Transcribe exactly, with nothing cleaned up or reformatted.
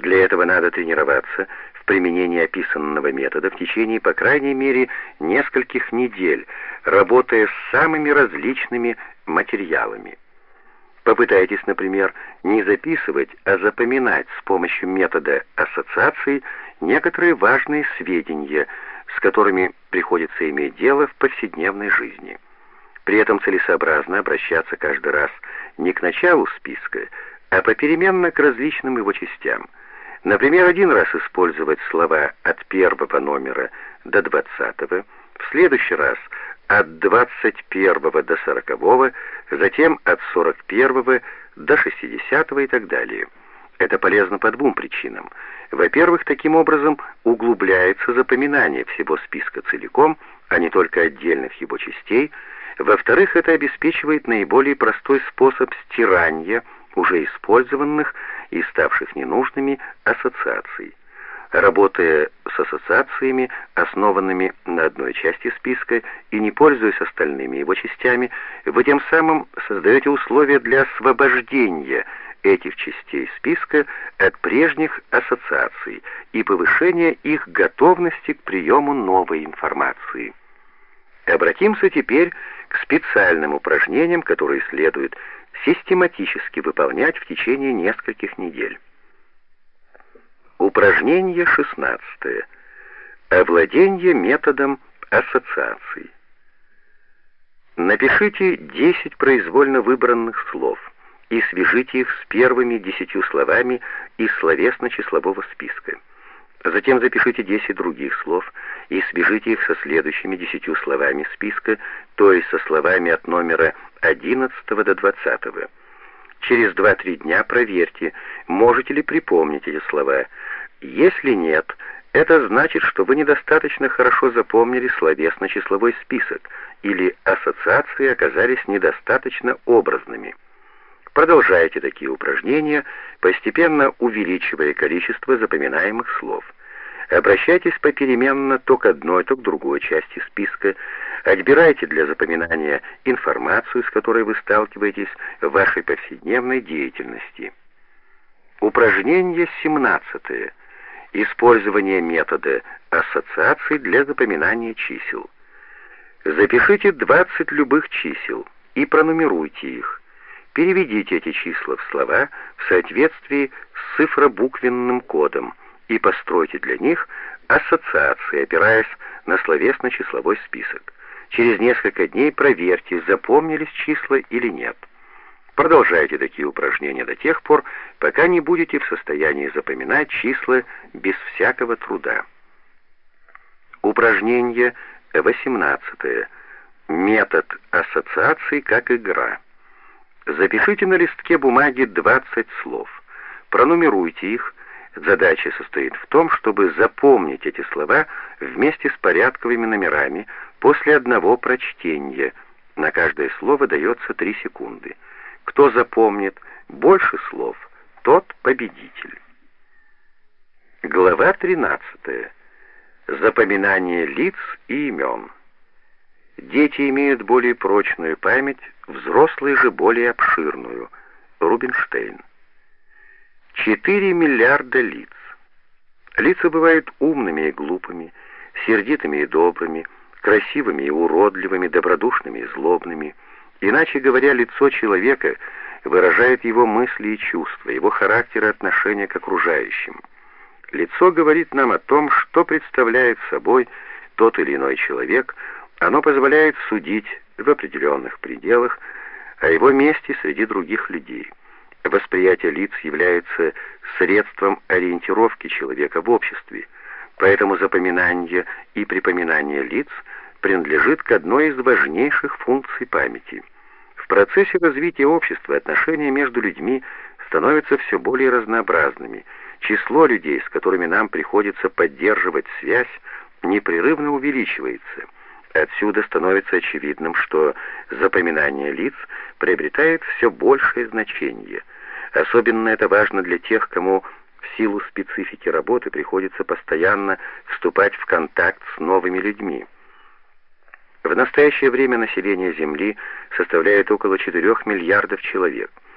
Для этого надо тренироваться в применении описанного метода в течение, по крайней мере, нескольких недель, работая с самыми различными материалами. Попытайтесь, например, не записывать, а запоминать с помощью метода ассоциаций некоторые важные сведения, с которыми приходится иметь дело в повседневной жизни. При этом целесообразно обращаться каждый раз не к началу списка, а попеременно к различным его частям. Например, один раз использовать слова от первого номера до двадцатого, в следующий раз от двадцать первого до сорокового, затем от сорок первого до шестидесятого и так далее. Это полезно по двум причинам. Во-первых, таким образом углубляется запоминание всего списка целиком, а не только отдельных его частей. Во-вторых, это обеспечивает наиболее простой способ стирания уже использованных и ставших ненужными ассоциаций. Работая с ассоциациями, основанными на одной части списка, и не пользуясь остальными его частями, вы тем самым создаете условия для освобождения этих частей списка от прежних ассоциаций и повышения их готовности к приему новой информации. Обратимся теперь к специальным упражнениям, которые следует систематически выполнять в течение нескольких недель. Упражнение шестнадцатое. Овладение методом ассоциаций. Напишите десять произвольно выбранных слов и свяжите их с первыми десятью словами из словесно-числового списка. Затем запишите десять других слов и свяжите их со следующими десятью словами списка, то есть со словами от номера одиннадцатого до двадцатого. Через два-три дня проверьте, можете ли припомнить эти слова. Если нет, это значит, что вы недостаточно хорошо запомнили словесно-числовой список, или ассоциации оказались недостаточно образными. Продолжайте такие упражнения, постепенно увеличивая количество запоминаемых слов. Обращайтесь попеременно то к одной, то к другой части списка. Отбирайте для запоминания информацию, с которой вы сталкиваетесь в вашей повседневной деятельности. Упражнение семнадцатое. Использование метода ассоциаций для запоминания чисел. Запишите двадцать любых чисел и пронумеруйте их. Переведите эти числа в слова в соответствии с цифробуквенным кодом и постройте для них ассоциации, опираясь на словесно-числовой список. Через несколько дней проверьте, запомнились числа или нет. Продолжайте такие упражнения до тех пор, пока не будете в состоянии запоминать числа без всякого труда. Упражнение восемнадцатое. Метод ассоциаций как игра. Запишите на листке бумаги двадцать слов. Пронумеруйте их. Задача состоит в том, чтобы запомнить эти слова вместе с порядковыми номерами после одного прочтения. На каждое слово дается три секунды. Кто запомнит больше слов, тот победитель. Глава тринадцатая. Запоминание лиц и имен. Дети имеют более прочную память, взрослые же более обширную. Рубинштейн. Четыре миллиарда лиц. Лица бывают умными и глупыми, сердитыми и добрыми, красивыми и уродливыми, добродушными и злобными. Иначе говоря, лицо человека выражает его мысли и чувства, его характер и отношение к окружающим. Лицо говорит нам о том, что представляет собой тот или иной человек. Оно позволяет судить в определенных пределах о его месте среди других людей. Восприятие лиц является средством ориентировки человека в обществе, поэтому запоминание и припоминание лиц принадлежит к одной из важнейших функций памяти. В процессе развития общества отношения между людьми становятся все более разнообразными. Число людей, с которыми нам приходится поддерживать связь, непрерывно увеличивается. Отсюда становится очевидным, что запоминание лиц приобретает все большее значение. Особенно это важно для тех, кому в силу специфики работы приходится постоянно вступать в контакт с новыми людьми. В настоящее время население Земли составляет около четырёх миллиардов человек.